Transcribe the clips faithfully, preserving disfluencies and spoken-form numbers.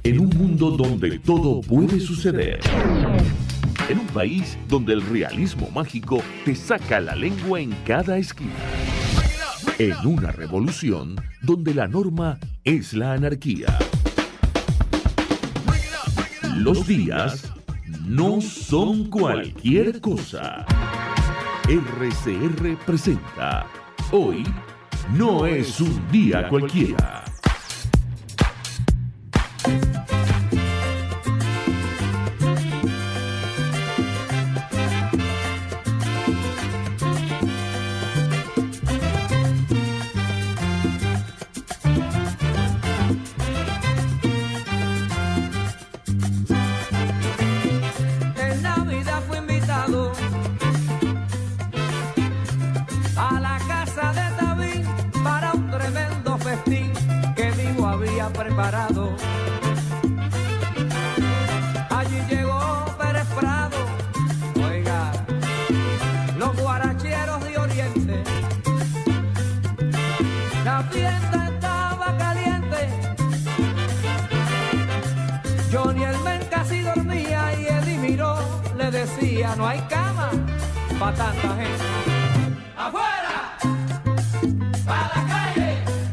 En un mundo donde todo puede suceder. En un país donde el realismo mágico te saca la lengua en cada esquina. En una revolución donde la norma es la anarquía. Los días no son cualquier cosa. R C R presenta Hoy no es un día cualquiera. Preparado. Allí llegó Pérez Prado, oiga, los guaracheros de Oriente. La fiesta estaba caliente. Johnny el men casi dormía y Eddie miró, le decía, no hay cama para tanta gente. ¡Afuera! ¡Para la calle!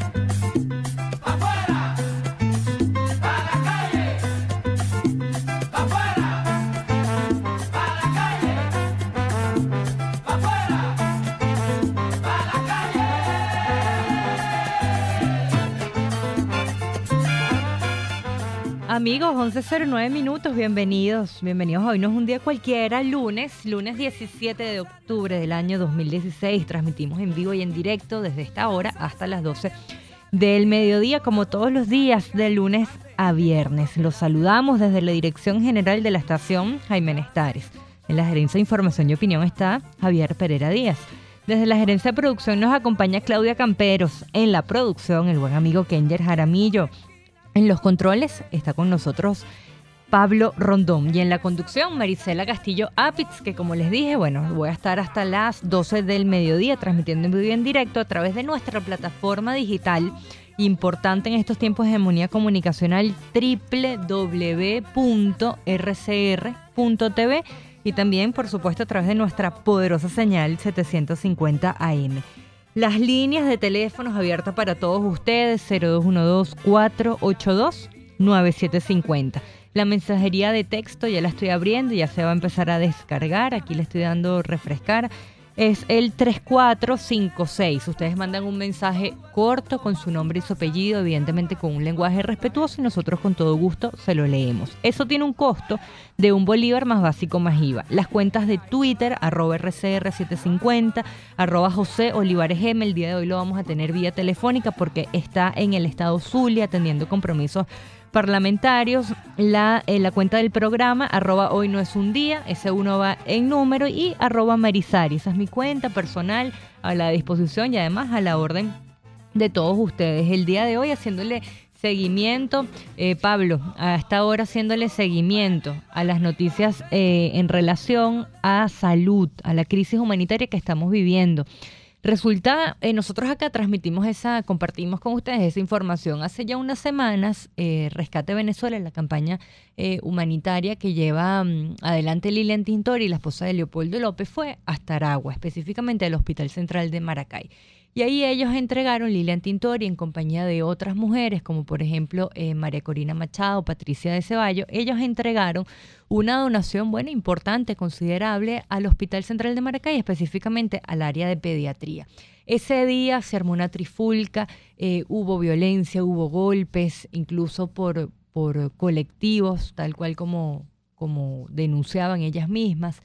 Amigos, once cero nueve minutos, bienvenidos, bienvenidos a Hoy no es un día cualquiera, lunes, lunes diecisiete de octubre del año dos mil dieciséis, transmitimos en vivo y en directo desde esta hora hasta las doce del mediodía, como todos los días, de lunes a viernes. Los saludamos desde la Dirección General de la Estación Jaime Nestares. En la Gerencia de Información y Opinión está Javier Pereira Díaz. Desde la Gerencia de Producción nos acompaña Claudia Camperos, en la producción el buen amigo Kenger Jaramillo. En los controles está con nosotros Pablo Rondón y en la conducción Marisela Castillo Apitz, que como les dije, bueno, voy a estar hasta las doce del mediodía transmitiendo en vivo y en directo a través de nuestra plataforma digital importante en estos tiempos de hegemonía comunicacional doble u doble u doble u punto r c r punto t v y también, por supuesto, a través de nuestra poderosa señal setecientos cincuenta A M. Las líneas de teléfonos abiertas para todos ustedes, cero dos uno dos, cuatro ocho dos, nueve siete cinco cero. La mensajería de texto ya la estoy abriendo, ya se va a empezar a descargar. Aquí le estoy dando refrescar. Es el tres cuatro cinco seis. Ustedes mandan un mensaje corto con su nombre y su apellido, evidentemente con un lenguaje respetuoso, y nosotros con todo gusto se lo leemos. Eso tiene un costo de un bolívar más básico más I V A. Las cuentas de Twitter, arroba R C R setecientos cincuenta, arroba José Olivares M. El día de hoy lo vamos a tener vía telefónica porque está en el estado Zulia atendiendo compromisos parlamentarios. La, eh, la cuenta del programa, arroba Hoy no es un día, ese uno va en número, y arroba Marisari, esa es mi cuenta personal, a la disposición y además a la orden de todos ustedes. El día de hoy haciéndole seguimiento, eh, Pablo, a esta hora haciéndole seguimiento a las noticias eh, en relación a salud, a la crisis humanitaria que estamos viviendo. Resulta, eh, nosotros acá transmitimos esa, compartimos con ustedes esa información. Hace ya unas semanas, eh, Rescate Venezuela, la campaña eh, humanitaria que lleva um, adelante Lilian Tintori, la esposa de Leopoldo López, fue hasta Aragua, específicamente al Hospital Central de Maracay. Y ahí ellos entregaron, Lilian Tintori en compañía de otras mujeres, como por ejemplo eh, María Corina Machado, Patricia de Ceballos, ellos entregaron una donación buena, importante, considerable al Hospital Central de Maracay, específicamente al área de pediatría. Ese día se armó una trifulca, eh, hubo violencia, hubo golpes, incluso por, por colectivos, tal cual como, como denunciaban ellas mismas.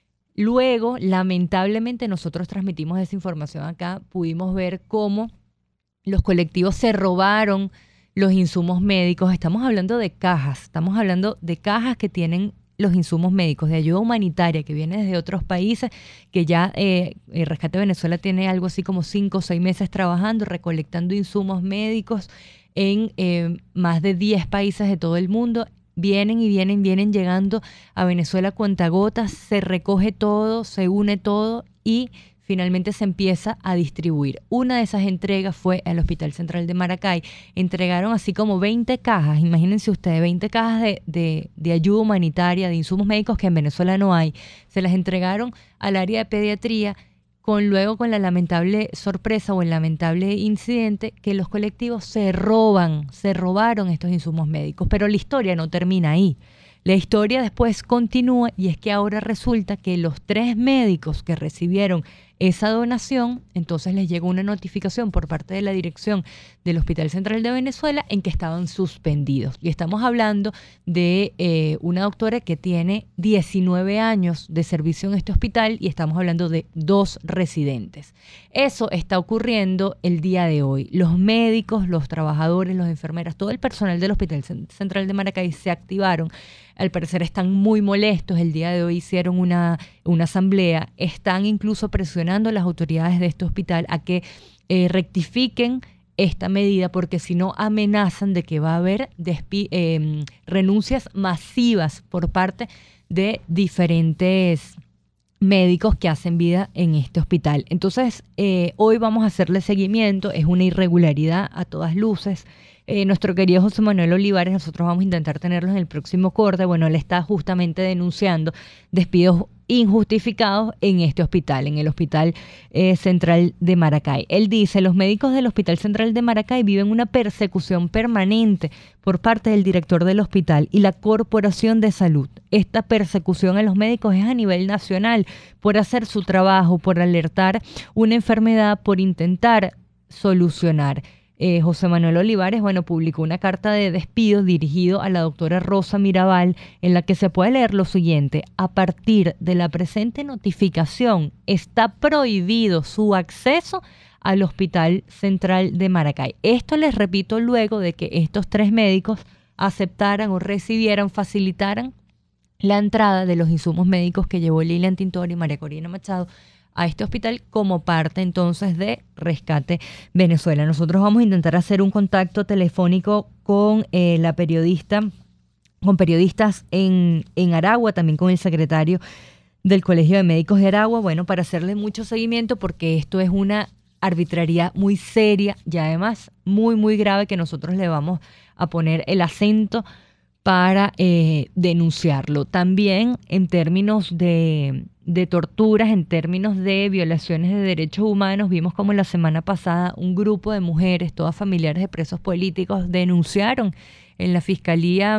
Luego, lamentablemente, nosotros transmitimos esa información acá, pudimos ver cómo los colectivos se robaron los insumos médicos. Estamos hablando de cajas, estamos hablando de cajas que tienen los insumos médicos de ayuda humanitaria que viene desde otros países, que ya eh, el Rescate Venezuela tiene algo así como cinco o seis meses trabajando, recolectando insumos médicos en eh, más de diez países de todo el mundo. Vienen y vienen, vienen llegando a Venezuela cuentagotas, se recoge todo, se une todo y finalmente se empieza a distribuir. Una de esas entregas fue al Hospital Central de Maracay. Entregaron así como veinte cajas, imagínense ustedes, veinte cajas de, de, de ayuda humanitaria, de insumos médicos que en Venezuela no hay. Se las entregaron al área de pediatría, con luego con la lamentable sorpresa o el lamentable incidente que los colectivos se roban, se robaron estos insumos médicos. Pero la historia no termina ahí. La historia después continúa y es que ahora resulta que los tres médicos que recibieron esa donación, entonces les llegó una notificación por parte de la dirección del Hospital Central de Venezuela en que estaban suspendidos. Y estamos hablando de eh, una doctora que tiene diecinueve años de servicio en este hospital y estamos hablando de dos residentes. Eso está ocurriendo el día de hoy. Los médicos, los trabajadores, los enfermeras, todo el personal del Hospital Central de Maracay se activaron. Al parecer están muy molestos. El día de hoy hicieron una, una asamblea. Están incluso presionando a las autoridades de este hospital a que eh, rectifiquen esta medida, porque si no amenazan de que va a haber despi- eh, renuncias masivas por parte de diferentes médicos que hacen vida en este hospital. Entonces, eh, hoy vamos a hacerle seguimiento. Es una irregularidad a todas luces. Eh, nuestro querido José Manuel Olivares, nosotros vamos a intentar tenerlo en el próximo corte. Bueno, él está justamente denunciando despidos injustificados en este hospital, en el Hospital eh, Central de Maracay. Él dice, los médicos del Hospital Central de Maracay viven una persecución permanente por parte del director del hospital y la Corporación de Salud. Esta persecución a los médicos es a nivel nacional por hacer su trabajo, por alertar una enfermedad, por intentar solucionar. Eh, José Manuel Olivares, bueno, publicó una carta de despido dirigido a la doctora Rosa Mirabal, en la que se puede leer lo siguiente: a partir de la presente notificación está prohibido su acceso al Hospital Central de Maracay. Esto les repito luego de que estos tres médicos aceptaran o recibieran, facilitaran la entrada de los insumos médicos que llevó Lilian Tintori y María Corina Machado a este hospital como parte entonces de Rescate Venezuela. Nosotros vamos a intentar hacer un contacto telefónico con eh, la periodista, con periodistas en, en Aragua, también con el secretario del Colegio de Médicos de Aragua, bueno, para hacerle mucho seguimiento, porque esto es una arbitrariedad muy seria y además muy, muy grave, que nosotros le vamos a poner el acento para eh, denunciarlo. También en términos de, de torturas, en términos de violaciones de derechos humanos, vimos como la semana pasada un grupo de mujeres, todas familiares de presos políticos, denunciaron en la Fiscalía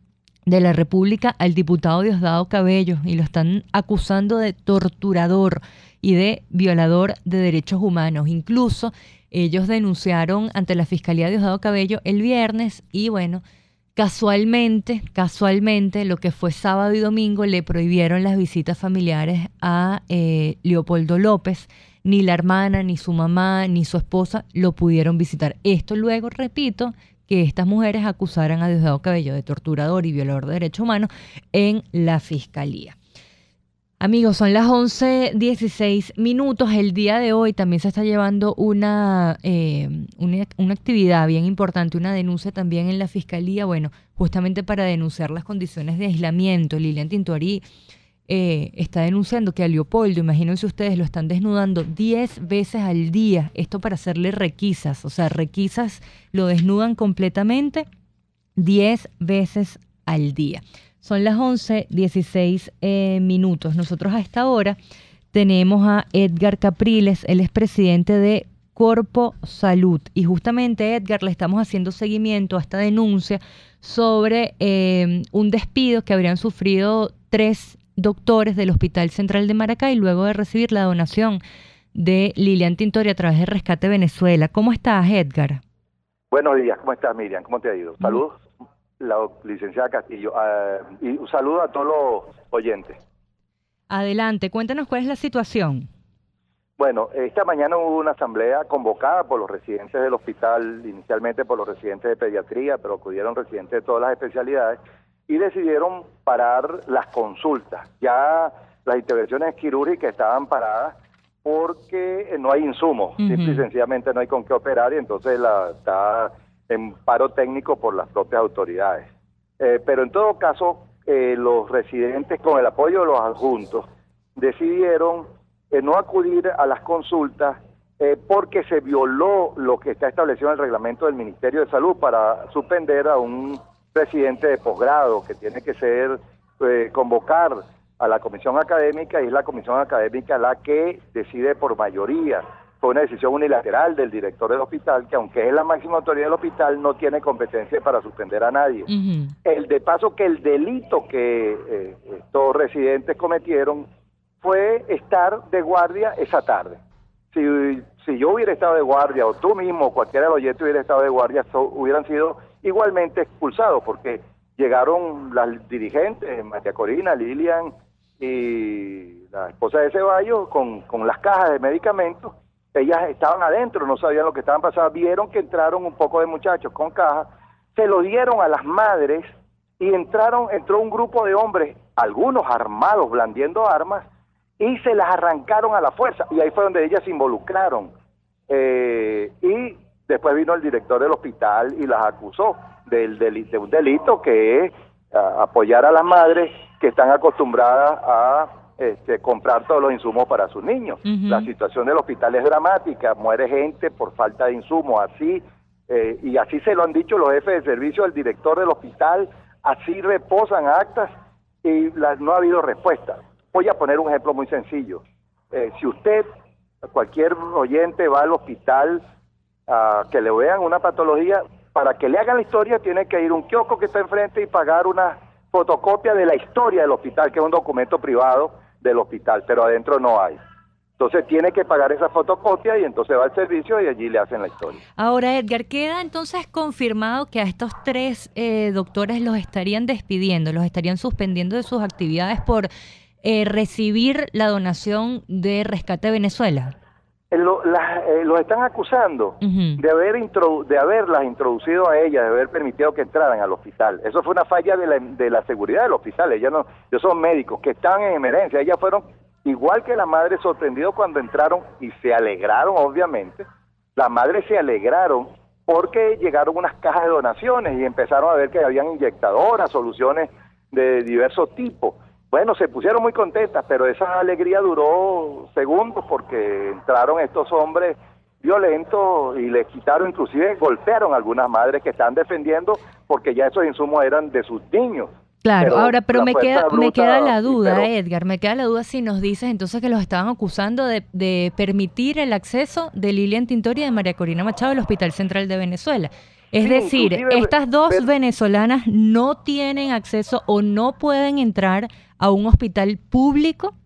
de la República al diputado Diosdado Cabello y lo están acusando de torturador y de violador de derechos humanos. Incluso ellos denunciaron ante la Fiscalía de Diosdado Cabello el viernes y bueno, Casualmente, casualmente, lo que fue sábado y domingo le prohibieron las visitas familiares a eh, Leopoldo López. Ni la hermana, ni su mamá, ni su esposa lo pudieron visitar. Esto luego, repito, que estas mujeres acusaran a Diosdado Cabello de torturador y violador de derechos humanos en la Fiscalía. Amigos, son las once dieciséis minutos. El día de hoy también se está llevando una, eh, una, una actividad bien importante, una denuncia también en la Fiscalía, bueno, justamente para denunciar las condiciones de aislamiento. Lilian Tintori eh, está denunciando que a Leopoldo, imagínense ustedes, lo están desnudando diez veces al día, esto para hacerle requisas, o sea, requisas, lo desnudan completamente diez veces al día. Son las once dieciséis eh, minutos. Nosotros a esta hora tenemos a Edgar Capriles, él es presidente de Corpo Salud. Y justamente, Edgar, le estamos haciendo seguimiento a esta denuncia sobre eh, un despido que habrían sufrido tres doctores del Hospital Central de Maracay luego de recibir la donación de Lilian Tintori a través de Rescate Venezuela. ¿Cómo estás, Edgar? Buenos días, ¿cómo estás, Miriam? ¿Cómo te ha ido? Saludos. La licenciada Castillo, uh, y un saludo a todos los oyentes. Adelante, cuéntanos cuál es la situación. Bueno, esta mañana hubo una asamblea convocada por los residentes del hospital, inicialmente por los residentes de pediatría, pero acudieron residentes de todas las especialidades, y decidieron parar las consultas. Ya las intervenciones quirúrgicas estaban paradas porque no hay insumos, uh-huh. Simple y sencillamente no hay con qué operar, y entonces la está en paro técnico por las propias autoridades. Eh, pero en todo caso, eh, los residentes, con el apoyo de los adjuntos, decidieron eh, no acudir a las consultas eh, porque se violó lo que está establecido en el reglamento del Ministerio de Salud para suspender a un presidente de posgrado, que tiene que ser eh, convocar a la comisión académica, y es la comisión académica la que decide por mayoría. Fue una decisión unilateral del director del hospital, que aunque es la máxima autoridad del hospital, no tiene competencia para suspender a nadie. Uh-huh. El de paso que el delito que eh, estos residentes cometieron fue estar de guardia esa tarde. Si, si yo hubiera estado de guardia, o tú mismo, cualquiera de los oyentes hubiera estado de guardia, so, hubieran sido igualmente expulsados, porque llegaron las dirigentes, María Corina, Lilian y la esposa de Ceballos, con, con las cajas de medicamentos. Ellas estaban adentro, no sabían lo que estaban pasando, vieron que entraron un poco de muchachos con cajas, se lo dieron a las madres y entraron, entró un grupo de hombres, algunos armados, blandiendo armas, y se las arrancaron a la fuerza, y ahí fue donde ellas se involucraron. Eh, y después vino el director del hospital y las acusó del, del, de un delito que es uh, apoyar a las madres que están acostumbradas a Este, comprar todos los insumos para sus niños. Uh-huh. La situación del hospital es dramática, muere gente por falta de insumos, así, eh, y así se lo han dicho los jefes de servicio, el director del hospital, así reposan actas y la, no ha habido respuesta. Voy a poner un ejemplo muy sencillo. Eh, si usted, cualquier oyente, va al hospital a que le vean una patología, para que le hagan la historia tiene que ir a un kiosco que está enfrente y pagar una fotocopia de la historia del hospital, que es un documento privado del hospital, pero adentro no hay. Entonces tiene que pagar esa fotocopia y entonces va al servicio y allí le hacen la historia. Ahora, Edgar, queda entonces confirmado que a estos tres eh, doctores los estarían despidiendo, los estarían suspendiendo de sus actividades por eh, recibir la donación de Rescate Venezuela. Lo, la, eh, los están acusando uh-huh. de haber introdu de haberlas introducido a ellas, de haber permitido que entraran al hospital. Eso fue una falla de la, de la seguridad del hospital. Ellas no, ellos son médicos que están en emergencia. Ellas fueron igual que las madres sorprendidos cuando entraron y se alegraron, obviamente. Las madres se alegraron porque llegaron unas cajas de donaciones y empezaron a ver que habían inyectadoras, soluciones de diversos tipos. Bueno, se pusieron muy contentas, pero esa alegría duró segundos porque entraron estos hombres violentos y les quitaron, inclusive golpearon a algunas madres que están defendiendo porque ya esos insumos eran de sus niños. Claro, pero ahora, pero me queda, bruta, me queda la duda, pero, Edgar, me queda la duda si nos dices entonces que los estaban acusando de, de permitir el acceso de Lilian Tintori y de María Corina Machado al Hospital Central de Venezuela. Es sí, decir, estas dos pero, venezolanas no tienen acceso o no pueden entrar a un hospital público.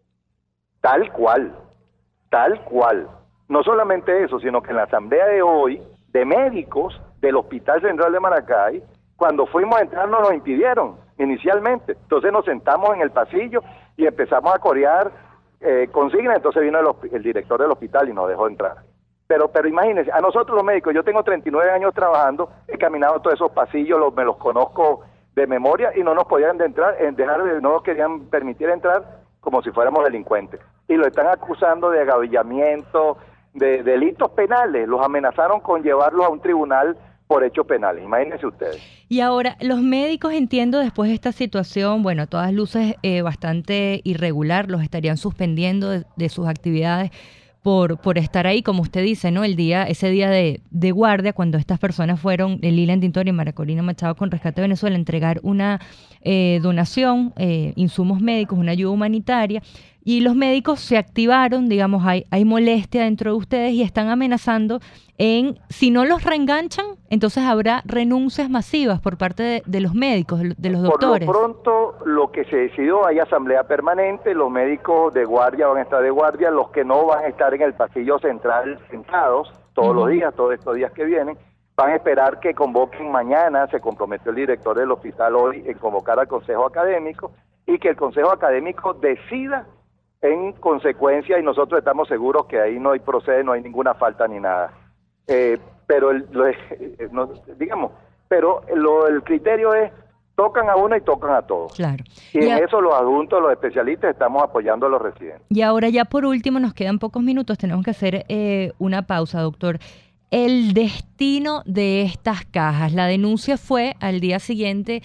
Tal cual, tal cual. No solamente eso, sino que en la asamblea de hoy, de médicos del Hospital Central de Maracay, cuando fuimos a entrar no nos impidieron inicialmente. Entonces nos sentamos en el pasillo y empezamos a corear eh, consignas. Entonces vino el, el director del hospital y nos dejó entrar. Pero pero imagínense, a nosotros los médicos, yo tengo treinta y nueve años trabajando, he caminado todos esos pasillos, los, me los conozco de memoria y no nos podían de entrar, en dejar de, no nos querían permitir entrar como si fuéramos delincuentes. Y lo están acusando de agavillamiento, de delitos penales, los amenazaron con llevarlos a un tribunal por hechos penales, imagínense ustedes. Y ahora, los médicos, entiendo, después de esta situación, bueno, a todas luces eh, bastante irregular, los estarían suspendiendo de, de sus actividades por por estar ahí, como usted dice, ¿no? El día, ese día de, de guardia, cuando estas personas fueron, Lilian Tintori y María Corina Machado con Rescate Venezuela, a entregar una eh, donación, eh, insumos médicos, una ayuda humanitaria, y los médicos se activaron, digamos, hay, hay molestia dentro de ustedes y están amenazando en, si no los reenganchan, entonces habrá renuncias masivas por parte de, de los médicos, de los doctores. Por lo pronto, lo que se decidió, hay asamblea permanente, los médicos de guardia van a estar de guardia, los que no van a estar en el pasillo central sentados todos uh-huh. los días, todos estos días que vienen, van a esperar que convoquen mañana, se comprometió el director del hospital hoy en convocar al consejo académico y que el consejo académico decida en consecuencia, y nosotros estamos seguros que ahí no hay procede, no hay ninguna falta ni nada. Eh, pero el, lo, no, digamos, pero lo, el criterio es tocan a uno y tocan a todos. Claro. Y, y en a... eso los adultos, los especialistas, estamos apoyando a los residentes. Y ahora ya por último, nos quedan pocos minutos, tenemos que hacer eh, una pausa, doctor. El destino de estas cajas, la denuncia fue al día siguiente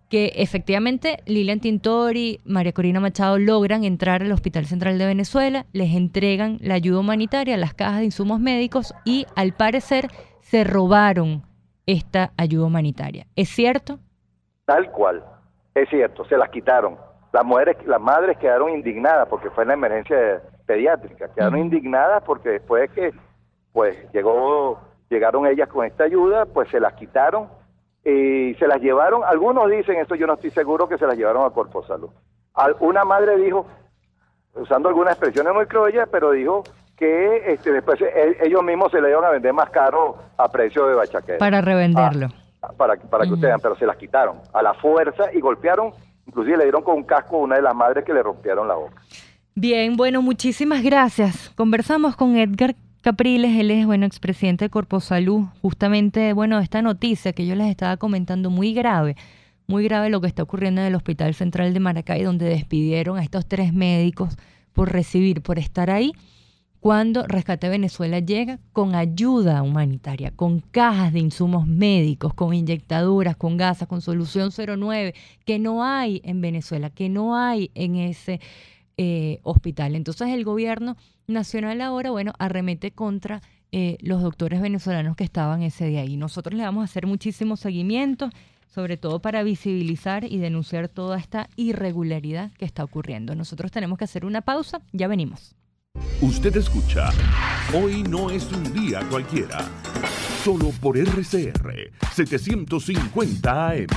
que efectivamente Lilian Tintori, María Corina Machado logran entrar al Hospital Central de Venezuela, les entregan la ayuda humanitaria, las cajas de insumos médicos y al parecer se robaron esta ayuda humanitaria. ¿Es cierto? Tal cual, es cierto, se las quitaron. Las mujeres, las madres quedaron indignadas porque fue en la emergencia pediátrica, quedaron uh-huh. indignadas porque después que pues llegó, llegaron ellas con esta ayuda, pues se las quitaron y se las llevaron. Algunos dicen, esto yo no estoy seguro, que se las llevaron a Cuerpo Salud. Una madre dijo, usando algunas expresiones muy criollas, pero dijo que este, después ellos mismos se le iban a vender más caro a precio de bachaquero. Para revenderlo. Ah, para, para que uh-huh. ustedes vean, pero se las quitaron a la fuerza y golpearon. Inclusive le dieron con un casco a una de las madres que le rompieron la boca. Bien, bueno, muchísimas gracias. Conversamos con Edgar Capriles, él es, bueno, expresidente de Corpo Salud. Justamente, bueno, esta noticia que yo les estaba comentando, muy grave, muy grave lo que está ocurriendo en el Hospital Central de Maracay, donde despidieron a estos tres médicos por recibir, por estar ahí, cuando Rescate Venezuela llega con ayuda humanitaria, con cajas de insumos médicos, con inyectaduras, con gasas, con solución cero nueve, que no hay en Venezuela, que no hay en ese eh, hospital. Entonces el gobierno nacional ahora, bueno, arremete contra eh, los doctores venezolanos que estaban ese día ahí. Nosotros le vamos a hacer muchísimo seguimiento, sobre todo para visibilizar y denunciar toda esta irregularidad que está ocurriendo. Nosotros tenemos que hacer una pausa, ya venimos. Usted escucha Hoy no es un día cualquiera, solo por R C R setecientos cincuenta A M.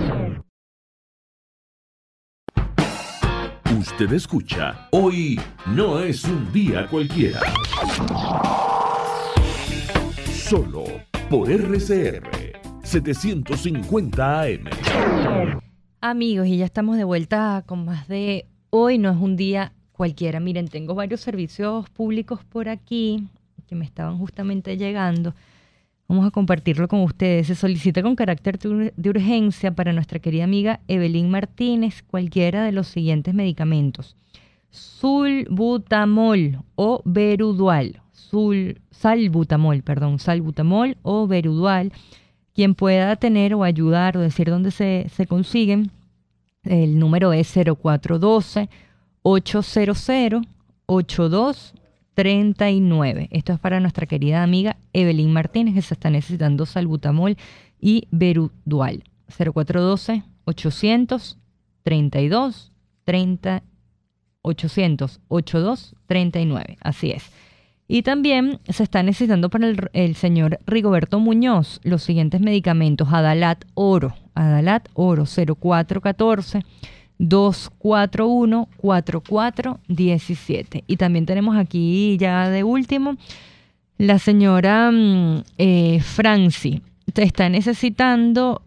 Usted escucha Hoy no es un día cualquiera, solo por R C R setecientos cincuenta A M. Amigos, y ya estamos de vuelta con más de Hoy no es un día cualquiera. Miren, tengo varios servicios públicos por aquí que me estaban justamente llegando. Vamos a compartirlo con ustedes. Se solicita con carácter de urgencia para nuestra querida amiga Evelyn Martínez cualquiera de los siguientes medicamentos: Sulbutamol o Verudual. Sul, salbutamol, perdón, salbutamol o Verudual. Quien pueda tener o ayudar o decir dónde se, se consiguen, el número es cero cuatro uno dos, ocho cero cero, ocho dos tres nueve. Esto es para nuestra querida amiga Evelyn Martínez, que se está necesitando salbutamol y Verudual. cero cuatro uno dos, ocho cero cero, treinta y dos, treinta, ochocientos, ochenta y dos, treinta y nueve. Así es. Y también se está necesitando para el, el señor Rigoberto Muñoz los siguientes medicamentos: Adalat Oro, Adalat Oro cero cuatro uno cuatro, dos cuatro uno, cuatro cuatro uno siete. Y también tenemos aquí ya de último la señora eh, Franci. Está necesitando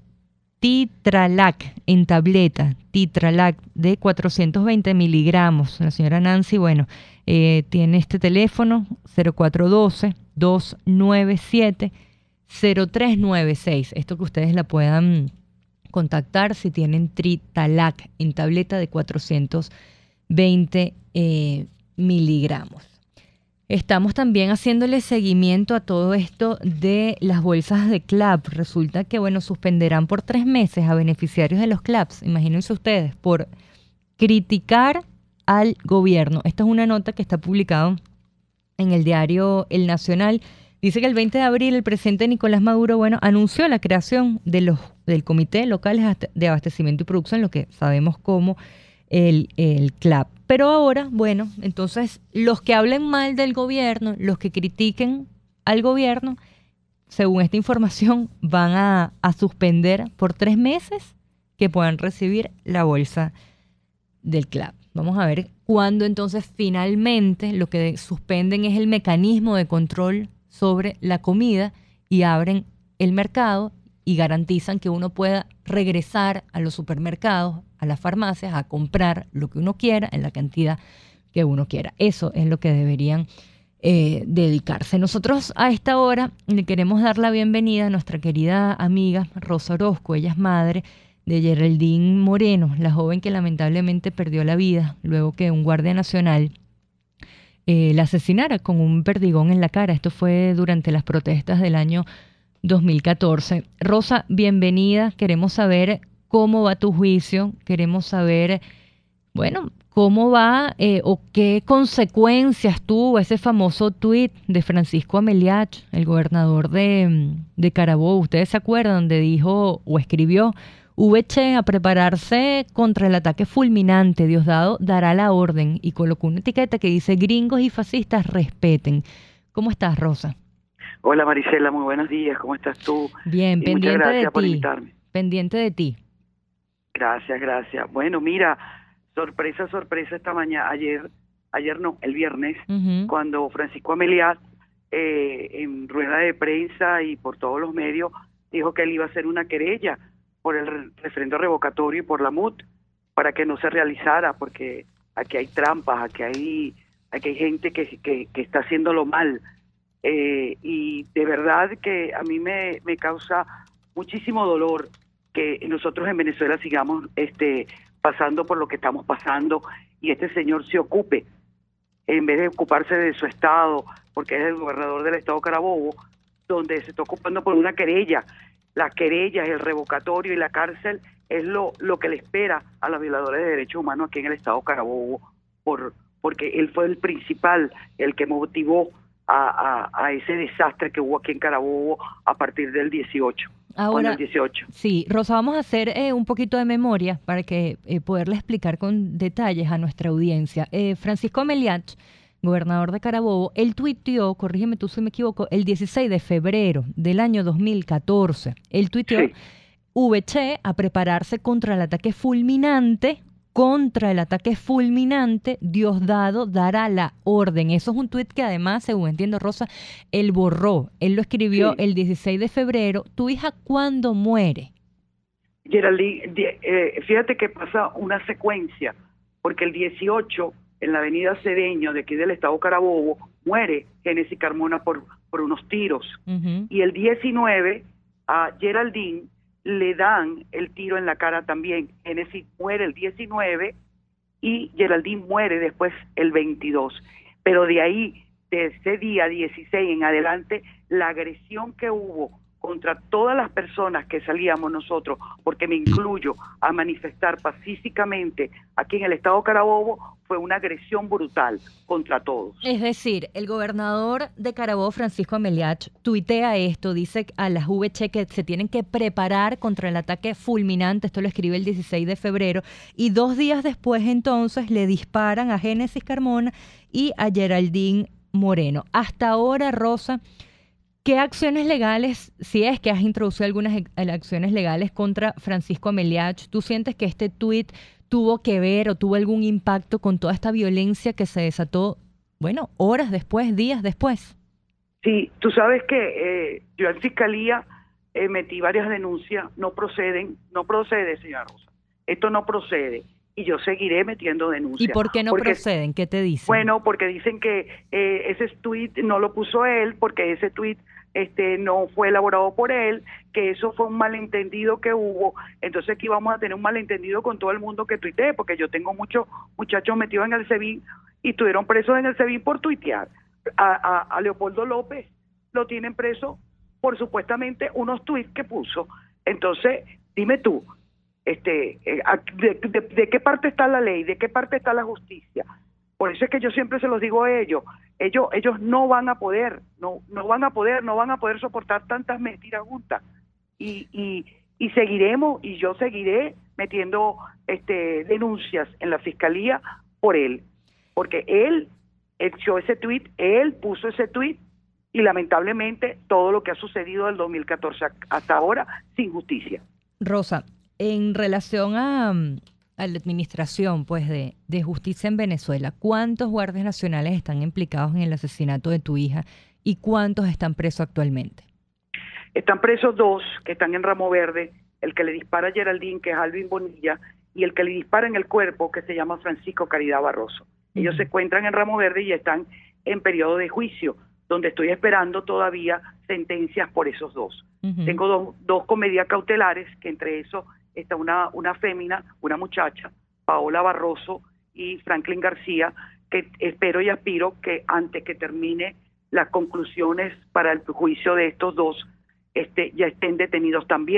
Titralac en tableta, Titralac de cuatrocientos veinte miligramos. La señora Nancy, bueno, eh, tiene este teléfono cero cuatro uno dos, dos nueve siete, cero tres nueve seis. Esto que ustedes la puedan contactar si tienen Tritalac en tableta de cuatrocientos veinte eh, miligramos. Estamos también haciéndole seguimiento a todo esto de las bolsas de C L A P. Resulta que, bueno, suspenderán por tres meses a beneficiarios de los C L A Ps, imagínense ustedes, por criticar al gobierno. Esta es una nota que está publicada en el diario El Nacional. Dice que el veinte de abril el presidente Nicolás Maduro, bueno, anunció la creación de los, del Comité Local de Abastecimiento y Producción, lo que sabemos como el, el C L A P. Pero ahora, bueno, entonces los que hablen mal del gobierno, los que critiquen al gobierno, según esta información, van a, a suspender por tres meses que puedan recibir la bolsa del C L A P. Vamos a ver cuándo entonces finalmente lo que suspenden es el mecanismo de control sobre la comida y abren el mercado y garantizan que uno pueda regresar a los supermercados, a las farmacias, a comprar lo que uno quiera en la cantidad que uno quiera. Eso es lo que deberían eh, dedicarse. Nosotros a esta hora le queremos dar la bienvenida a nuestra querida amiga Rosa Orozco. Ella es madre de Geraldine Moreno, la joven que lamentablemente perdió la vida luego que un guardia nacional eh, la asesinara con un perdigón en la cara. Esto fue durante las protestas del año dos mil catorce. Rosa, bienvenida. Queremos saber cómo va tu juicio, queremos saber, bueno, cómo va eh, o qué consecuencias tuvo ese famoso tuit de Francisco Ameliach, el gobernador de, de Carabobo. ¿Ustedes se acuerdan? Donde dijo o escribió: Uveche a prepararse contra el ataque fulminante, Diosdado dará la orden, y colocó una etiqueta que dice: gringos y fascistas respeten. ¿Cómo estás, Rosa? Hola, Marisela, muy buenos días, ¿cómo estás tú? Bien, y pendiente muchas gracias de por ti. invitarme. Pendiente de ti. Gracias, gracias. Bueno, mira, sorpresa, sorpresa esta mañana, ayer, ayer no, el viernes, Uh-huh. cuando Francisco Ameliat, eh, en rueda de prensa y por todos los medios, dijo que él iba a hacer una querella por el referendo revocatorio y por la M U T, para que no se realizara, porque aquí hay trampas, aquí hay, aquí hay gente que, que, que está haciéndolo mal. Eh, y de verdad que a mí me, me causa muchísimo dolor que nosotros en Venezuela sigamos este, pasando por lo que estamos pasando y este señor se ocupe, en vez de ocuparse de su estado, porque es el gobernador del estado Carabobo, donde se está ocupando por una querella. Las querellas, el revocatorio y la cárcel es lo, lo que le espera a los violadores de derechos humanos aquí en el estado Carabobo, por, porque él fue el principal, el que motivó a, a, a ese desastre que hubo aquí en Carabobo a partir del dieciocho. Ahora, el dieciocho. Sí, Rosa, vamos a hacer eh, un poquito de memoria para que eh, poderle explicar con detalles a nuestra audiencia. Eh, Francisco Ameliach, gobernador de Carabobo, él tuiteó, corrígeme tú si me equivoco, el dieciséis de febrero del año dos mil catorce. Él tuiteó: Sí. Uveche a prepararse contra el ataque fulminante, contra el ataque fulminante, Diosdado dará la orden. Eso es un tuit que además, según entiendo, Rosa, él borró. Él lo escribió Sí. el dieciséis de febrero. ¿Tu hija cuándo muere? Geraldine, die- eh, fíjate que pasa una secuencia, porque el dieciocho, en la avenida Cedeño, de aquí del estado Carabobo, muere Génesis Carmona por, por unos tiros. Uh-huh. Y el diecinueve, a Geraldine le dan el tiro en la cara también. Génesis muere el diecinueve y Geraldine muere después el veintidós. Pero de ahí, de ese día dieciséis en adelante, la agresión que hubo contra todas las personas que salíamos nosotros, porque me incluyo, a manifestar pacíficamente aquí en el estado Carabobo, fue una agresión brutal contra todos. Es decir, el gobernador de Carabobo, Francisco Ameliach, tuitea esto, dice a las V C que se tienen que preparar contra el ataque fulminante, esto lo escribe el dieciséis de febrero, y dos días después entonces le disparan a Génesis Carmona y a Geraldine Moreno. Hasta ahora, Rosa, ¿qué acciones legales, si es que has introducido algunas acciones legales contra Francisco Ameliach, tú sientes que este tuit tuvo que ver o tuvo algún impacto con toda esta violencia que se desató, bueno, horas después, días después? Sí, tú sabes que eh, yo en Fiscalía eh, metí varias denuncias, no proceden, no procede, señora Rosa, esto no procede, y yo seguiré metiendo denuncias. ¿Y por qué no porque, proceden? ¿Qué te dicen? Bueno, porque dicen que eh, ese tuit no lo puso él, porque ese tuit este, no fue elaborado por él, que eso fue un malentendido que hubo, entonces aquí vamos a tener un malentendido con todo el mundo que tuitee, porque yo tengo muchos muchachos metidos en el SEBIN y estuvieron presos en el SEBIN por tuitear. A, a, a Leopoldo López lo tienen preso por supuestamente unos tuits que puso. Entonces, dime tú, este, eh, de, de, de qué parte está la ley, de qué parte está la justicia. Por eso es que yo siempre se los digo a ellos, ellos ellos no van a poder, no no van a poder, no van a poder soportar tantas mentiras juntas. Y y y seguiremos y yo seguiré metiendo este denuncias en la fiscalía por él, porque él echó ese tuit, él puso ese tuit y lamentablemente todo lo que ha sucedido del dos mil catorce hasta ahora sin justicia. Rosa, en relación a, a la administración pues de, de justicia en Venezuela, ¿cuántos guardias nacionales están implicados en el asesinato de tu hija y cuántos están presos actualmente? Están presos dos que están en Ramo Verde, el que le dispara a Geraldine, que es Alvin Bonilla, y el que le dispara en el cuerpo, que se llama Francisco Caridad Barroso. Ellos uh-huh. se encuentran en Ramo Verde y están en periodo de juicio, donde estoy esperando todavía sentencias por esos dos. Uh-huh. Tengo dos, dos con medidas cautelares, que entre eso está una, una fémina, una muchacha, Paola Barroso y Franklin García, que espero y aspiro que antes que termine las conclusiones para el juicio de estos dos, este, ya estén detenidos también.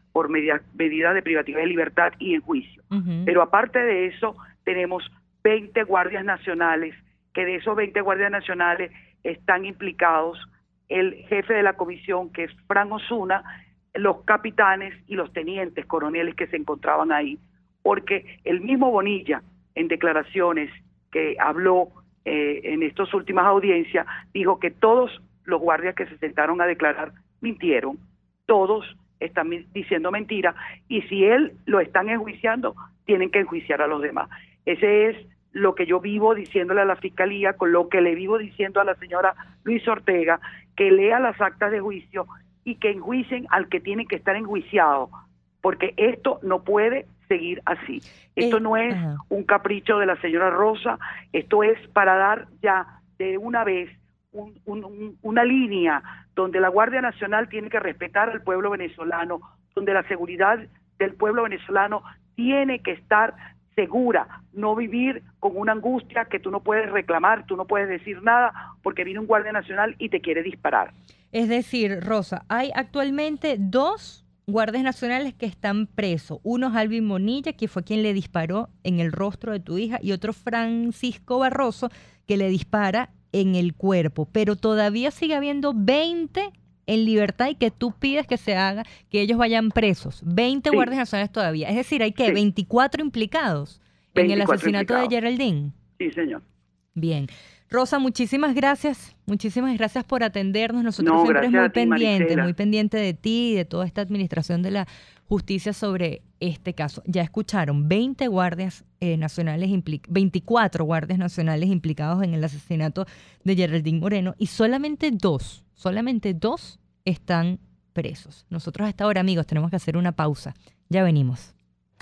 por medidas medida de privativa de libertad y en juicio. Uh-huh. Pero aparte de eso, tenemos veinte guardias nacionales, que de esos veinte guardias nacionales están implicados el jefe de la comisión, que es Fran Osuna, los capitanes y los tenientes coroneles que se encontraban ahí, porque el mismo Bonilla, en declaraciones que habló eh, en estas últimas audiencias, dijo que todos los guardias que se sentaron a declarar mintieron, todos están diciendo mentira, y si él lo están enjuiciando, tienen que enjuiciar a los demás. Ese es lo que yo vivo diciéndole a la Fiscalía, con lo que le vivo diciendo a la señora Luis Ortega, que lea las actas de juicio y que enjuicien al que tiene que estar enjuiciado, porque esto no puede seguir así. Esto eh, no es ajá. un capricho de la señora Rosa, esto es para dar ya de una vez un, un, un, una línea donde la Guardia Nacional tiene que respetar al pueblo venezolano, donde la seguridad del pueblo venezolano tiene que estar segura, no vivir con una angustia que tú no puedes reclamar, tú no puedes decir nada porque viene un Guardia Nacional y te quiere disparar. Es decir, Rosa, hay actualmente dos guardias nacionales que están presos. Uno es Alvin Bonilla, que fue quien le disparó en el rostro de tu hija, y otro Francisco Barroso, que le dispara en el cuerpo. Pero todavía sigue habiendo veinte en libertad y que tú pides que se haga, que ellos vayan presos. veinte Sí. guardias nacionales todavía. Es decir, hay que Sí. veinticuatro implicados en el veinticuatro asesinato implicados. de Geraldine. Sí, señor. Bien. Rosa, muchísimas gracias. Muchísimas gracias por atendernos. Nosotros No, siempre es gracias muy a ti, pendiente, Marisela. muy pendiente de ti y de toda esta administración de la justicia sobre este caso. Ya escucharon, veinte guardias eh, nacionales, impli- veinticuatro guardias nacionales implicados en el asesinato de Geraldine Moreno y solamente dos, solamente dos están presos. Nosotros a esta hora, amigos, tenemos que hacer una pausa. Ya venimos.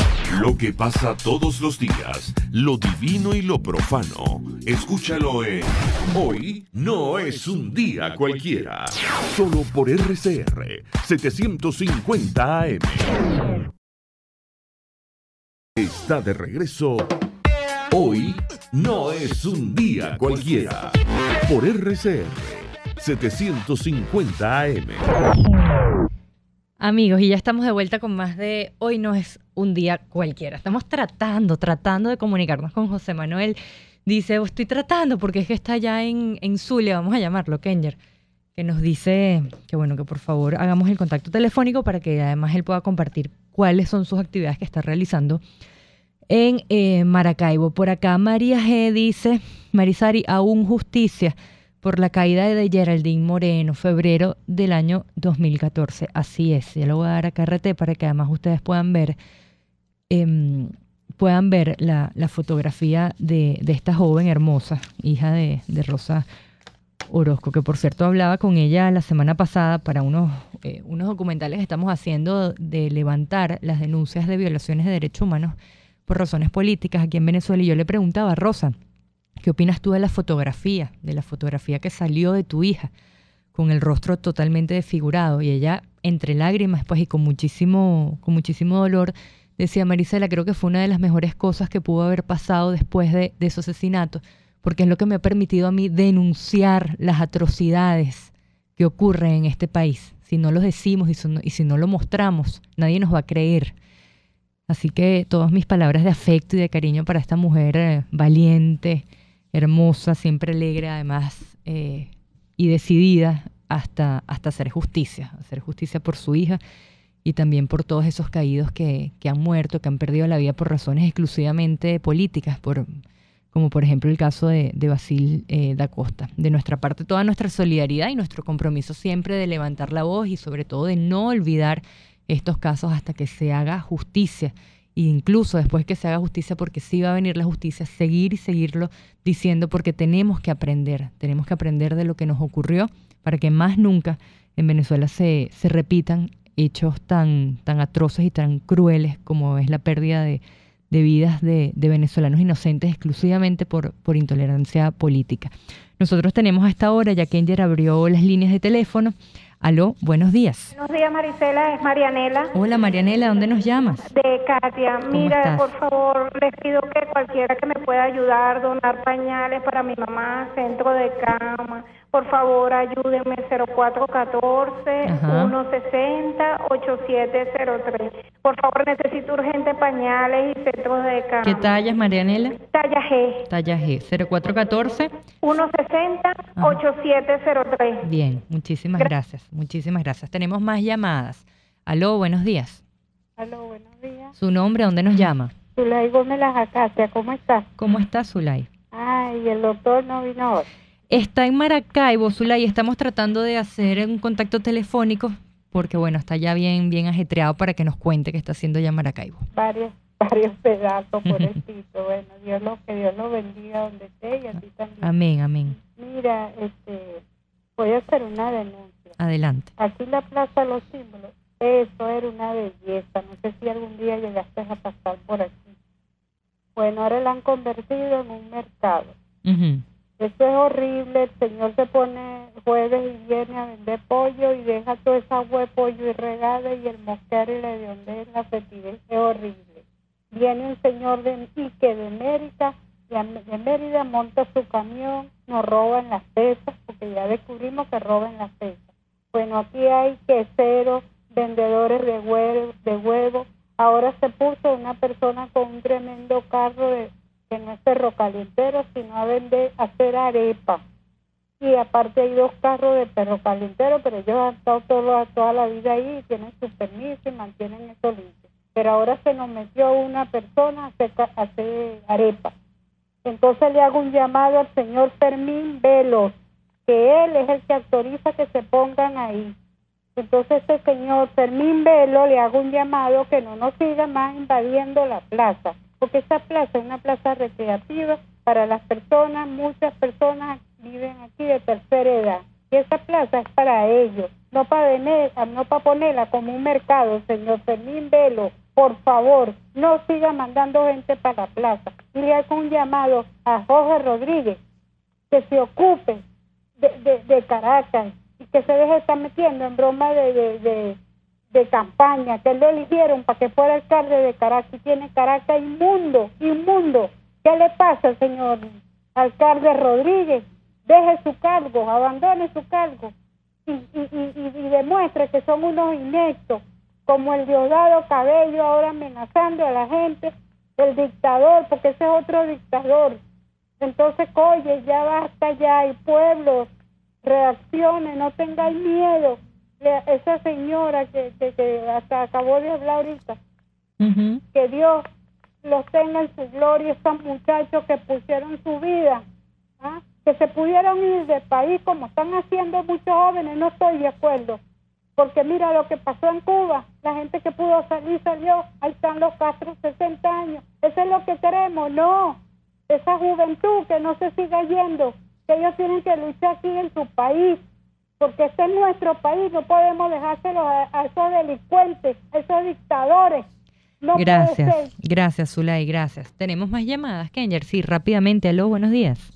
Lo que pasa todos los días, lo divino y lo profano. Escúchalo en Hoy no es un día cualquiera. Solo por R C R setecientos cincuenta A M. Está de regreso. Hoy no es un día cualquiera. Por R C R setecientos cincuenta A M. Amigos, y ya estamos de vuelta con más de Hoy no es un día cualquiera. Estamos tratando, tratando de comunicarnos con José Manuel. Dice, estoy tratando porque es que está allá en, en Zulia, vamos a llamarlo, Kenger, que nos dice que bueno, que por favor hagamos el contacto telefónico para que además él pueda compartir cuáles son sus actividades que está realizando en eh, Maracaibo. Por acá María G dice, Marisari, aún justicia por la caída de Geraldine Moreno, febrero del año dos mil catorce. Así es, ya lo voy a dar acá R T para que además ustedes puedan ver eh, puedan ver la, la fotografía de, de esta joven hermosa, hija de, de Rosa Orozco, que por cierto hablaba con ella la semana pasada para unos, eh, unos documentales que estamos haciendo de levantar las denuncias de violaciones de derechos humanos por razones políticas aquí en Venezuela, y yo le preguntaba, Rosa, ¿qué opinas tú de la fotografía, de la fotografía que salió de tu hija con el rostro totalmente desfigurado? Y ella, entre lágrimas pues, y con muchísimo, con muchísimo dolor, decía, Marisela, creo que fue una de las mejores cosas que pudo haber pasado después de, de ese asesinato, porque es lo que me ha permitido a mí denunciar las atrocidades que ocurren en este país. Si no los decimos y, son, y si no lo mostramos, nadie nos va a creer. Así que todas mis palabras de afecto y de cariño para esta mujer eh, valiente, hermosa, siempre alegre, además, eh, y decidida hasta, hasta hacer justicia, hacer justicia por su hija y también por todos esos caídos que, que han muerto, que han perdido la vida por razones exclusivamente políticas, por, como por ejemplo el caso de, de Basil eh, da Costa. De nuestra parte, toda nuestra solidaridad y nuestro compromiso siempre de levantar la voz y sobre todo de no olvidar estos casos hasta que se haga justicia. E incluso después que se haga justicia, porque sí va a venir la justicia, seguir y seguirlo diciendo, porque tenemos que aprender, tenemos que aprender de lo que nos ocurrió para que más nunca en Venezuela se, se repitan hechos tan, tan atroces y tan crueles como es la pérdida de, de vidas de, de venezolanos inocentes exclusivamente por, por intolerancia política. Nosotros tenemos a esta hora, ya que Kenger abrió las líneas de teléfono. Aló, buenos días. Buenos días, Marisela, es Marianela. Hola, Marianela, ¿dónde nos llamas? De Katia. Mira, estás? por favor, les pido que cualquiera que me pueda ayudar, donar pañales para mi mamá, centro de cama, Por favor, ayúdenme, cero cuatro uno cuatro, Ajá. uno seis cero, ocho siete cero tres. Por favor, necesito urgente pañales y centros de cama. ¿Qué tallas, Marianela? Talla G, Talla G, cero cuatro uno cuatro. uno seis cero, ocho siete cero tres. Bien, muchísimas Gra- gracias, muchísimas gracias. Tenemos más llamadas. Aló, buenos días. Aló, buenos días. ¿Su nombre? ¿Dónde nos llama? Zulay Gómez Las Acacias, ¿cómo estás? ¿Cómo está, Zulay? Ay, el doctor no vino hoy. Está en Maracaibo, Zulay. Estamos tratando de hacer un contacto telefónico porque, bueno, está ya bien, bien ajetreado para que nos cuente qué está haciendo ya en Maracaibo. Varios, varios pedazos, pobrecito. Bueno, Dios lo, que Dios lo bendiga donde esté y a ti también. Amén, amén. Mira, este, voy a hacer una denuncia. Adelante. Aquí en la Plaza de los Símbolos, eso era una belleza. No sé si algún día llegaste a pasar por aquí. Bueno, ahora la han convertido en un mercado. Ujú. Eso es horrible. El señor se pone jueves y viene a vender pollo y deja toda esa agua de pollo y regada y el mosquero y la hedionde en la fetidez. Es horrible. Viene un señor de Ique de Mérida, de, de Mérida, monta su camión, nos roban las pesas, porque ya descubrimos que roban las pesas. Bueno, aquí hay queseros, vendedores de huevo, de huevo. Ahora se puso una persona con un tremendo carro de, que no es ferrocalientero, sino a vender, a hacer arepa. Y aparte hay dos carros de ferrocalientero, pero ellos han estado todo, toda la vida ahí y tienen su permiso y mantienen eso limpio. Pero ahora se nos metió una persona a hacer, a hacer arepa. Entonces le hago un llamado al señor Fermín Velos, que él es el que autoriza que se pongan ahí. Entonces este señor Fermín Velo le hago un llamado que no nos siga más invadiendo la plaza, porque esa plaza es una plaza recreativa para las personas, muchas personas viven aquí de tercera edad, y esa plaza es para ellos, no para venir, no para ponerla como un mercado. Señor Fermín Velo, por favor, no siga mandando gente para la plaza. Y le hago un llamado a Jorge Rodríguez, que se ocupe de, de, de Caracas, y que se deje estar metiendo en broma de, de, de, de campaña, que lo eligieron para que fuera alcalde de Caracas, y tiene Caracas inmundo, inmundo. ¿Qué le pasa, señor alcalde Rodríguez? Deje su cargo, abandone su cargo, y, y, y, y demuestre que son unos ineptos, como el Diosdado Cabello ahora amenazando a la gente, el dictador, porque ese es otro dictador. Entonces, oye, ya basta ya, y pueblos, reaccione, no tengáis miedo. Le, esa señora que, que, que hasta acabó de hablar ahorita, Uh-huh. que Dios los tenga en su gloria, esos muchachos que pusieron su vida, ¿ah? Que se pudieron ir del país como están haciendo muchos jóvenes. No estoy de acuerdo, porque mira lo que pasó en Cuba, la gente que pudo salir salió, ahí están los Castro, sesenta años, eso es lo que queremos. No, esa juventud que no se siga yendo, que ellos tienen que luchar aquí en su país, porque este es nuestro país, no podemos dejárselo a, a esos delincuentes, a esos dictadores. No puede Gracias, ser. gracias, Zulay, gracias. Tenemos más llamadas, Kenger. Sí, rápidamente. Aló, buenos días.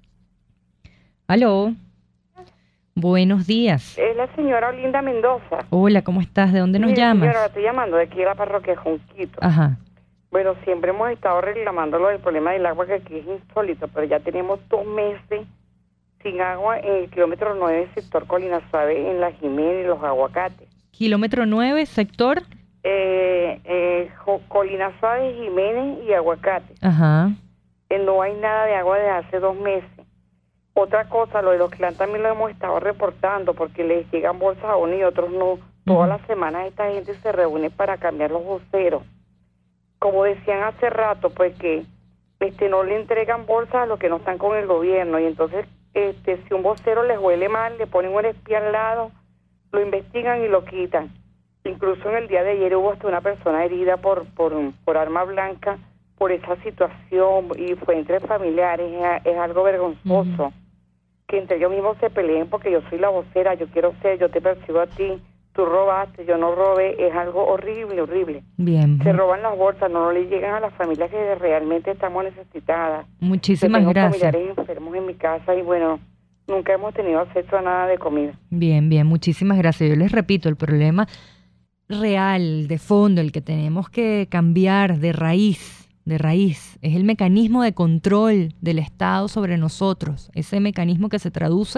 Aló. Buenos días. Es la señora Olinda Mendoza. Hola, ¿cómo estás? ¿De dónde nos Mire, llamas? señora, la estoy llamando de aquí de la parroquia Junquito. Ajá. Bueno, siempre hemos estado reclamando lo del problema del agua, que aquí es insólito, pero ya tenemos dos meses sin agua en el kilómetro nueve, sector Colina Suave, en La Jiménez y Los Aguacates. Kilómetro nueve, sector. Eh, eh, Jo- Colina Suave, Jiménez y Aguacates. Ajá. Eh, no hay nada de agua desde hace dos meses. Otra cosa, lo de los clans también lo hemos estado reportando, porque les llegan bolsas a uno y otros no. Todas las semanas esta gente se reúne para cambiar los voceros. Como decían hace rato, pues que este no le entregan bolsas a los que no están con el gobierno, y entonces este si un vocero les huele mal, le ponen un espía al lado, lo investigan y lo quitan. Incluso en el día de ayer hubo hasta una persona herida por por, por arma blanca por esa situación, y fue entre familiares. Es, es algo vergonzoso. Uh-huh. Que entre ellos mismos se peleen porque yo soy la vocera, yo quiero ser, yo te percibo a ti, tú robaste, yo no robé. Es algo horrible, horrible. Bien. Se roban las bolsas, no, no le llegan a las familias que realmente estamos necesitadas. Muchísimas Yo tengo gracias. familiares enfermos en mi casa y bueno, nunca hemos tenido acceso a nada de comida. Bien, bien, muchísimas gracias. Yo les repito, el problema real, de fondo, el que tenemos que cambiar de raíz, de raíz, es el mecanismo de control del Estado sobre nosotros, ese mecanismo que se traduce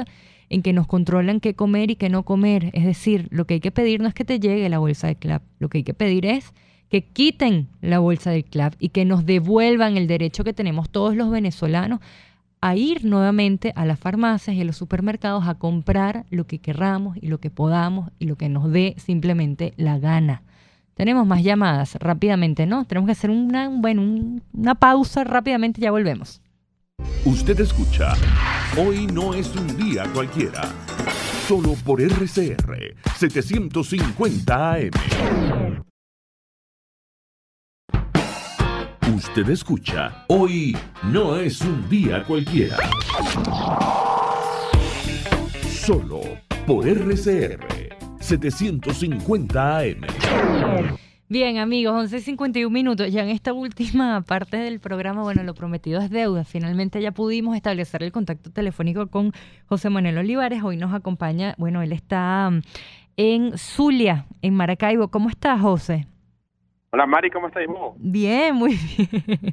en que nos controlan qué comer y qué no comer. Es decir, lo que hay que pedir no es que te llegue la bolsa de Clap, lo que hay que pedir es que quiten la bolsa del Clap y que nos devuelvan el derecho que tenemos todos los venezolanos a ir nuevamente a las farmacias y a los supermercados a comprar lo que querramos y lo que podamos y lo que nos dé simplemente la gana. Tenemos más llamadas rápidamente, ¿no? Tenemos que hacer una, bueno, un, una pausa rápidamente y ya volvemos. Usted escucha Hoy no es un día cualquiera, solo por R C R setecientos cincuenta A M. Usted escucha Hoy no es un día cualquiera, solo por R C R setecientos cincuenta A M. Bien, amigos, once cincuenta y un minutos. Ya en esta última parte del programa, bueno, lo prometido es deuda. Finalmente ya pudimos establecer el contacto telefónico con José Manuel Olivares. Hoy nos acompaña, bueno, él está en Zulia, en Maracaibo. ¿Cómo estás, José? Hola, Mari, ¿cómo estás, Mo? Bien, muy bien.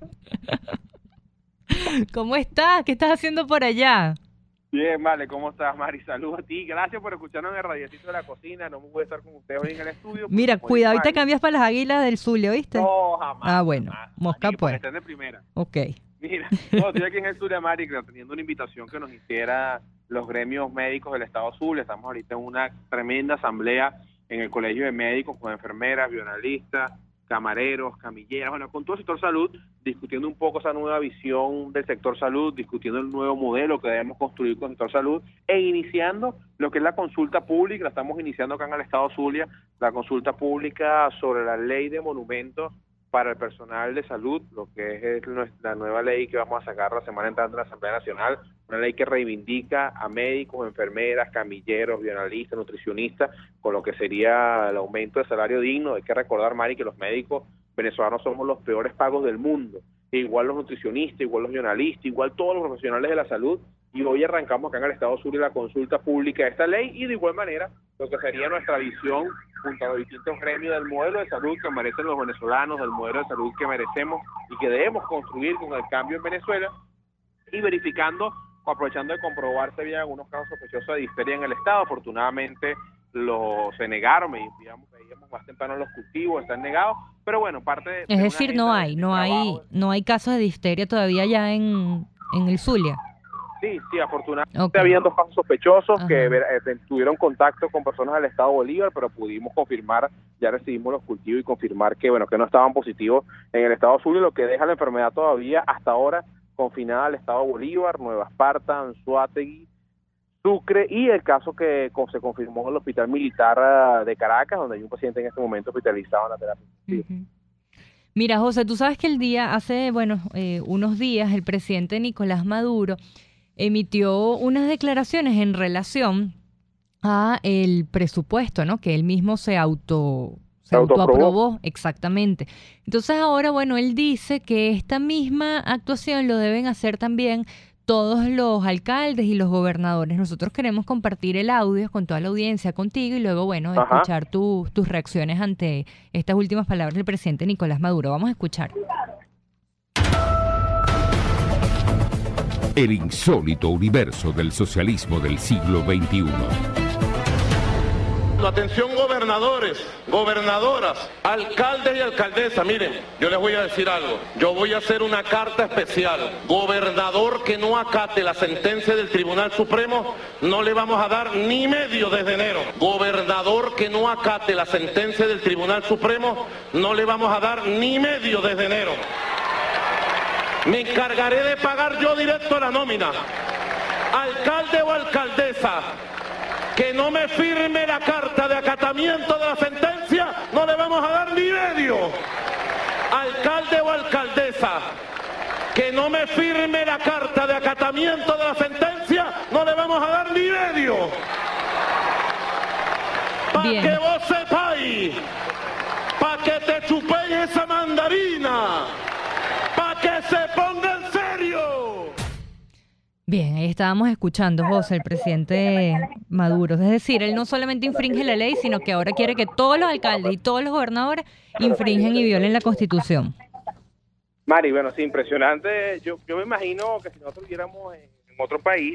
¿Cómo estás? ¿Qué estás haciendo por allá? Bien, vale, ¿cómo estás, Mari? Saludos a ti. Gracias por escucharnos en el radiocito de la cocina. No me voy a estar con ustedes hoy en el estudio. Mira, cuidado y te cambias para las Águilas del Zulia, ¿oíste? No, jamás. Ah, bueno, jamás. mosca Aquí, pues. Estén de primera. Ok. Mira, no, estoy aquí en el Zulia, Mari, teniendo una invitación que nos hiciera los gremios médicos del Estado Zulia. Estamos ahorita en una tremenda asamblea en el Colegio de Médicos con enfermeras, bioanalistas, camareros, camilleras, bueno, con todo el sector salud, discutiendo un poco esa nueva visión del sector salud, discutiendo el nuevo modelo que debemos construir con el sector salud e iniciando lo que es la consulta pública. La estamos iniciando acá en el Estado Zulia, la consulta pública sobre la ley de monumentos para el personal de salud, lo que es la nueva ley que vamos a sacar la semana entrante en la Asamblea Nacional, una ley que reivindica a médicos, enfermeras, camilleros, bioanalistas, nutricionistas, con lo que sería el aumento de salario digno. Hay que recordar, Mari, que los médicos venezolanos somos los peores pagos del mundo, e igual los nutricionistas, igual los bioanalistas, igual todos los profesionales de la salud, y hoy arrancamos acá en el Estado Zulia la consulta pública de esta ley, y de igual manera lo que sería nuestra visión junto a los distintos gremios del modelo de salud que merecen los venezolanos, del modelo de salud que merecemos y que debemos construir con el cambio en Venezuela, y verificando, aprovechando de comprobarse bien algunos casos sospechosos de difteria en el Estado. Afortunadamente lo se negaron, veíamos, veíamos más temprano los cultivos, están negados, pero bueno, parte de... Es decir, no hay, no hay, no hay casos de difteria todavía ya en, en el Zulia. Sí, sí, afortunadamente okay. Habían dos casos sospechosos Ajá. que eh, tuvieron contacto con personas del Estado Bolívar, pero pudimos confirmar, ya recibimos los cultivos y confirmar que, bueno, que no estaban positivos en el Estado Zulia, lo que deja la enfermedad todavía hasta ahora confinada al Estado Bolívar, Nueva Esparta, Anzoátegui, Sucre, y el caso que se confirmó en el Hospital Militar de Caracas, donde hay un paciente en este momento hospitalizado en la terapia intensiva. Uh-huh. Mira, José, tú sabes que el día, hace, bueno, eh, unos días, el presidente Nicolás Maduro emitió unas declaraciones en relación a el presupuesto, ¿no? Que él mismo se auto se autoaprobó, exactamente. Entonces ahora, bueno, él dice que esta misma actuación lo deben hacer también todos los alcaldes y los gobernadores. Nosotros queremos compartir el audio con toda la audiencia, contigo, y luego, bueno, Ajá. escuchar tu, tus reacciones ante estas últimas palabras del presidente Nicolás Maduro. Vamos a escuchar. El insólito universo del socialismo del siglo veintiuno. Atención, gobernadores, gobernadoras, alcaldes y alcaldesas. Miren, yo les voy a decir algo. Yo voy a hacer una carta especial. Gobernador que no acate la sentencia del Tribunal Supremo, no le vamos a dar ni medio desde enero. Gobernador que no acate la sentencia del Tribunal Supremo, no le vamos a dar ni medio desde enero. Me encargaré de pagar yo directo la nómina. Alcalde o alcaldesa que no me firme la carta de acatamiento de la sentencia, no le vamos a dar ni medio. Alcalde o alcaldesa que no me firme la carta de acatamiento de la sentencia, no le vamos a dar ni medio. Para que vos sepáis, para que te chupéis esa mandarina, para que se ponga en serio. Bien, ahí estábamos escuchando, José, el presidente Maduro. Es decir, él no solamente infringe la ley, sino que ahora quiere que todos los alcaldes y todos los gobernadores infringen y violen la Constitución. Mari, bueno, sí, impresionante. Yo, yo me imagino que si nosotros viviéramos en, en otro país,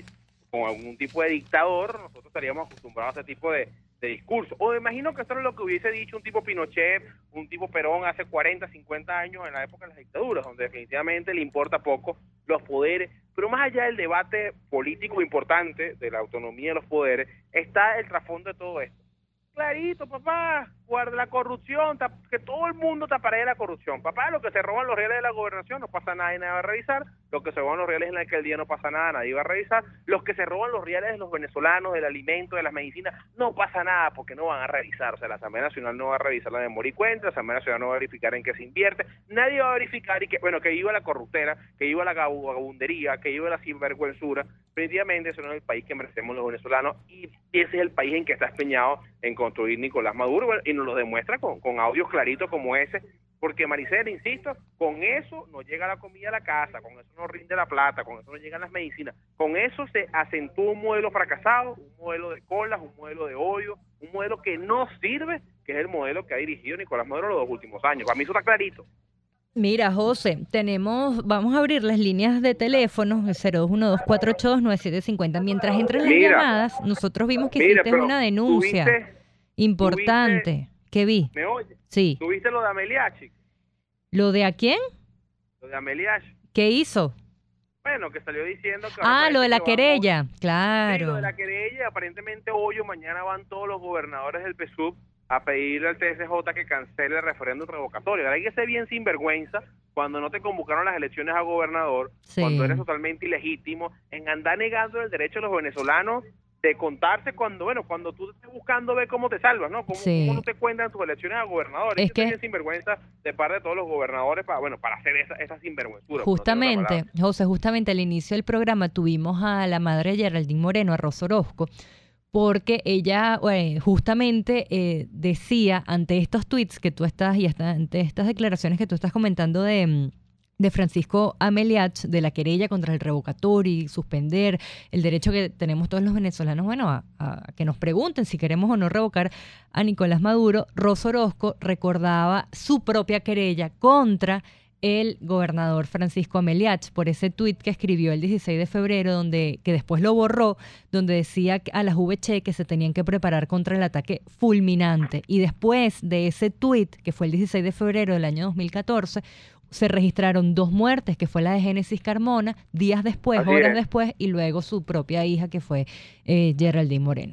con algún tipo de dictador, nosotros estaríamos acostumbrados a ese tipo de, de discurso. O imagino que esto es lo que hubiese dicho un tipo Pinochet, un tipo Perón hace cuarenta, cincuenta años en la época de las dictaduras, donde definitivamente le importa poco los poderes. Pero más allá del debate político importante de la autonomía de los poderes, está el trasfondo de todo esto. Clarito, papá, guarda la corrupción, que todo el mundo taparé de la corrupción. Papá, lo que se roban los reales de la gobernación no pasa nada y nadie va a revisar. Los que se roban los reales en la alcaldía no pasa nada, nadie va a revisar. Los que se roban los reales de los venezolanos, del alimento, de las medicinas, no pasa nada porque no van a revisar. O sea, la Asamblea Nacional no va a revisar la memoria y cuenta, la Asamblea Nacional no va a verificar en qué se invierte, nadie va a verificar y que, bueno, que iba la corruptera, que iba la vagabundería, que iba la sinvergüenzura. Definitivamente ese no es el país que merecemos los venezolanos y ese es el país en que está empeñado en construir Nicolás Maduro, bueno, y nos lo demuestra con, con audios claritos como ese, porque Maricela, insisto, con eso no llega la comida a la casa, con eso no rinde la plata, con eso no llegan las medicinas, con eso se acentúa un modelo fracasado, un modelo de colas, un modelo de odio, un modelo que no sirve, que es el modelo que ha dirigido Nicolás Maduro los dos últimos años. Para mí eso está clarito. Mira, José, tenemos, vamos a abrir las líneas de teléfono, el cero dos uno dos, cuatro ocho dos, nueve siete cinco cero. Mientras entran las Mira, llamadas, nosotros vimos que mira, hiciste una denuncia tuviste, importante. tuviste, ¿Qué vi? ¿Me oyes? Sí. ¿Tuviste lo de Ameliachi? ¿Lo de a quién? Lo de Ameliachi. ¿Qué hizo? Bueno, que salió diciendo que... Ah, lo de la querella, Sí, claro. lo de la querella, aparentemente hoy o mañana van todos los gobernadores del P S U V a pedirle al T S J que cancele el referéndum revocatorio. Ahora hay que ser bien sinvergüenza cuando no te convocaron las elecciones a gobernador, Sí. cuando eres totalmente ilegítimo, en andar negando el derecho de los venezolanos de contarse cuando, bueno, cuando tú estés buscando ver cómo te salvas, ¿no? Cómo, Sí. cómo no te cuentan tus elecciones a gobernador. Es Es que que- ser sinvergüenza de parte de todos los gobernadores para, bueno, para hacer esa, esa sinvergüenzura. Justamente, José, justamente al inicio del programa tuvimos a la madre de Geraldine Moreno, a Rosa Orozco, porque ella eh, justamente eh, decía ante estos tweets que tú estás y hasta ante estas declaraciones que tú estás comentando de, mm, de Francisco Ameliach, de la querella contra el revocatorio y suspender el derecho que tenemos todos los venezolanos, bueno, a, a que nos pregunten si queremos o no revocar a Nicolás Maduro. Rosa Orozco recordaba su propia querella contra el gobernador Francisco Ameliach por ese tuit que escribió el dieciséis de febrero, donde que después lo borró, donde decía a las V C que se tenían que preparar contra el ataque fulminante. Y después de ese tuit, que fue el dieciséis de febrero del año dos mil catorce, se registraron dos muertes, que fue la de Génesis Carmona, días después, Así horas es. después, y luego su propia hija, que fue eh, Geraldine Moreno.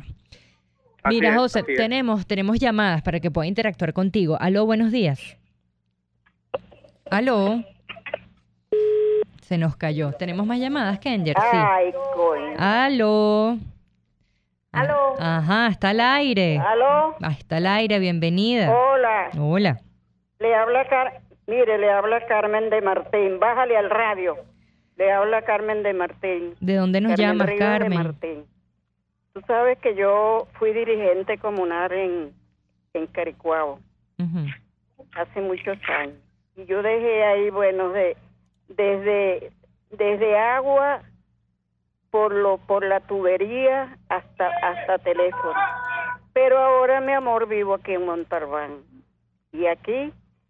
Así Mira, es, José, así es. tenemos, tenemos llamadas para que pueda interactuar contigo. Aló, buenos días. Aló. Se nos cayó. Tenemos más llamadas, Kenger, sí. Ay, coño. Aló. Aló. Ah, Ajá, está al aire. ¿Aló? Ah, está al aire, bienvenida. Hola. Hola. Le habla Car... Mire, le habla Carmen de Martín. Bájale al radio. Le habla Carmen de Martín. ¿De dónde nos Carmen llamas, Ríos de Carmen? Martín. Tú sabes que yo fui dirigente comunal en, en Caricuao Ujú. hace muchos años. Y yo dejé ahí, bueno, de, desde, desde agua por lo por la tubería hasta hasta teléfono. Pero ahora, mi amor, vivo aquí en Montalbán. Y aquí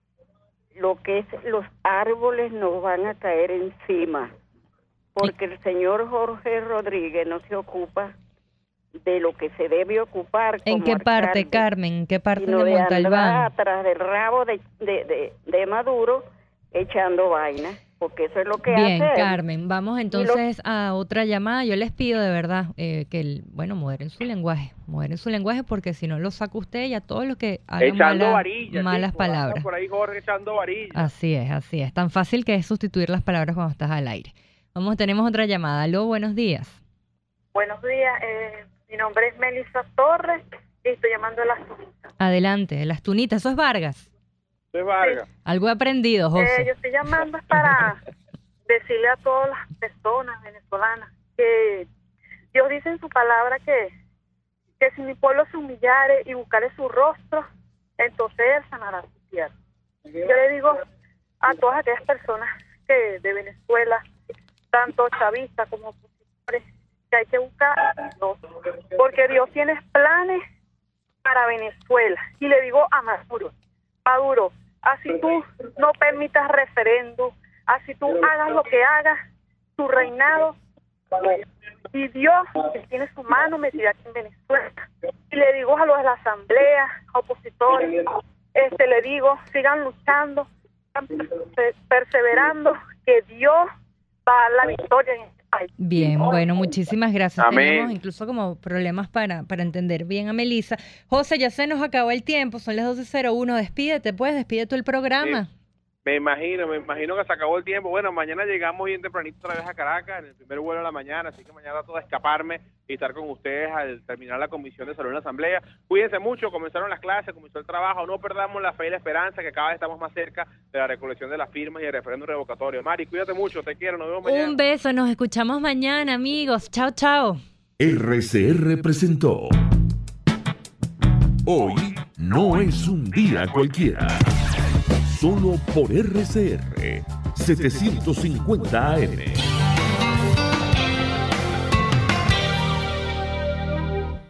lo que es los árboles nos van a caer encima. Porque el señor Jorge Rodríguez no se ocupa de lo que se debe ocupar. ¿En como qué parte, alcalde, Carmen? ¿En qué parte sino de de andar Montalbán? atrás del rabo de, de, de, de Maduro echando vaina, porque eso es lo que Bien, hace él. Carmen, vamos entonces a otra llamada. Yo les pido de verdad eh, que, el, bueno, moderen su lenguaje, moderen su lenguaje porque si no lo saca usted y a todos los que hagan Echando mala- varilla. malas tipo, anda palabras. por ahí Jorge echando varilla. Así es, así es. Tan fácil que es sustituir las palabras cuando estás al aire. Vamos, tenemos otra llamada. Aló, buenos días. Buenos días, eh, mi nombre es Melissa Torres y estoy llamando de las Tunitas. Adelante, de las tunitas. ¿Eso es Vargas? De Vargas. Algo he aprendido, José. Eh, yo estoy llamando para decirle a todas las personas venezolanas que Dios dice en su palabra que, que si mi pueblo se humillare y buscare su rostro, entonces Él sanará su tierra. Yo le digo a todas aquellas personas que de Venezuela, tanto chavistas como opositores, que hay que buscar a Dios, porque Dios tiene planes para Venezuela. Y le digo a Maduro, Maduro, así tú no permitas referéndum, así tú hagas lo que hagas, tu reinado Y Dios, que tiene su mano metida aquí en Venezuela. Y le digo a los de la asamblea, a opositores, este, le digo, sigan luchando, sigan perseverando, que Dios va a dar la victoria en este país. Bien, bueno, muchísimas gracias. Amén. Tenemos incluso como problemas para, para entender bien a Melissa. José, ya se nos acabó el tiempo, son las doce cero uno, despídete, pues, despide tú el programa. Sí. Me imagino, me imagino que se acabó el tiempo. Bueno, mañana llegamos bien tempranito otra vez a Caracas, en el primer vuelo de la mañana, así que mañana todo a escaparme y estar con ustedes al terminar la comisión de salud en la asamblea. Cuídense mucho, comenzaron las clases, comenzó el trabajo, no perdamos la fe y la esperanza, que cada vez estamos más cerca de la recolección de las firmas y el referéndum revocatorio. Mari, cuídate mucho, te quiero, nos vemos mañana. Un beso, nos escuchamos mañana, amigos. Chao, chao. R C R presentó Hoy no es un día cualquiera. Solo por R C R setecientos cincuenta A M.